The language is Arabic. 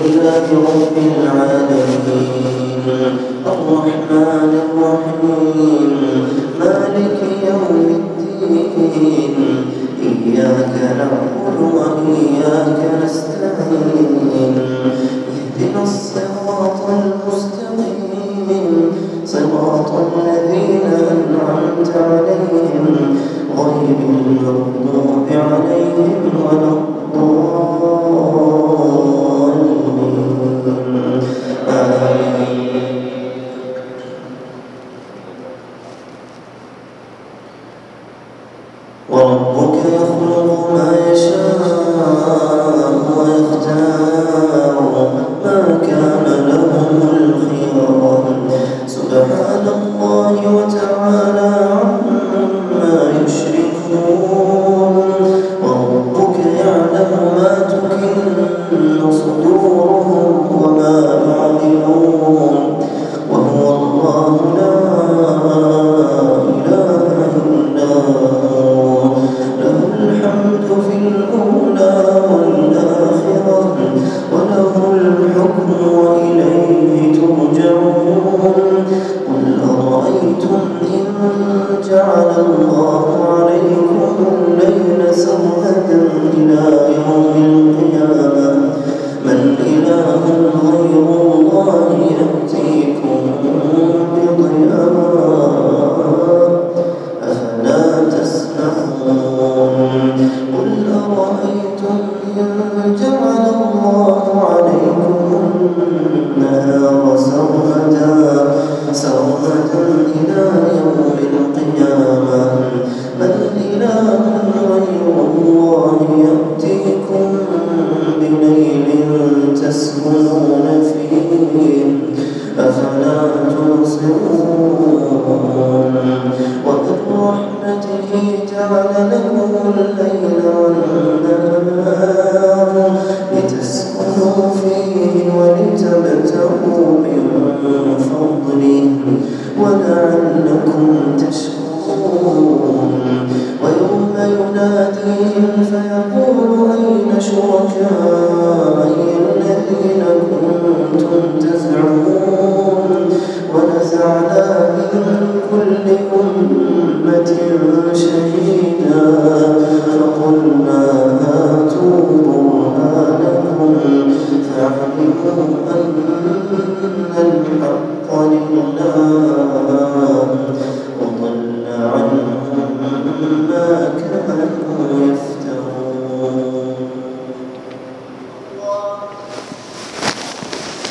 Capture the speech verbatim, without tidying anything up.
لله رب العالمين الرحمن الرحيم مالك يوم الدين إياك نعبد وإياك نستعين اهدنا الصراط المستقيم صراط الذين أنعمت عليهم غير المغضوب عليهم ولا الضالين آمين. وربك يخلق ما يشاء ويختار ما كان لهم الخيار سبحان الله وتعالى عما يشركون وربك يعلم ما تكن صدورهم وما يعلنون وهو الله لا إله إلا هو له الحمد في الأولى والآخرة وله الحكم وإليه ترجعون قل أرأيتم إن جعل الله عليكم الليل سرمدا إلى يوم القيامة من إله غير الله يأتيكم بضياء أفلا تسمعون قل أرأيتم إن جعل الله عليكم النهار سرمدا سرمدا إلى يوم القيامة من إله غير الله يأتيكم بليل تسكنون فيه أفلا تبصرون ومن رحمته جعل لكم الليل والنهار لتسكنوا فيه ولتبتغوا من فضله ولعلكم تشكرون ويوم يناديهم فيقول أين شركائي الذين كنتم تزعمون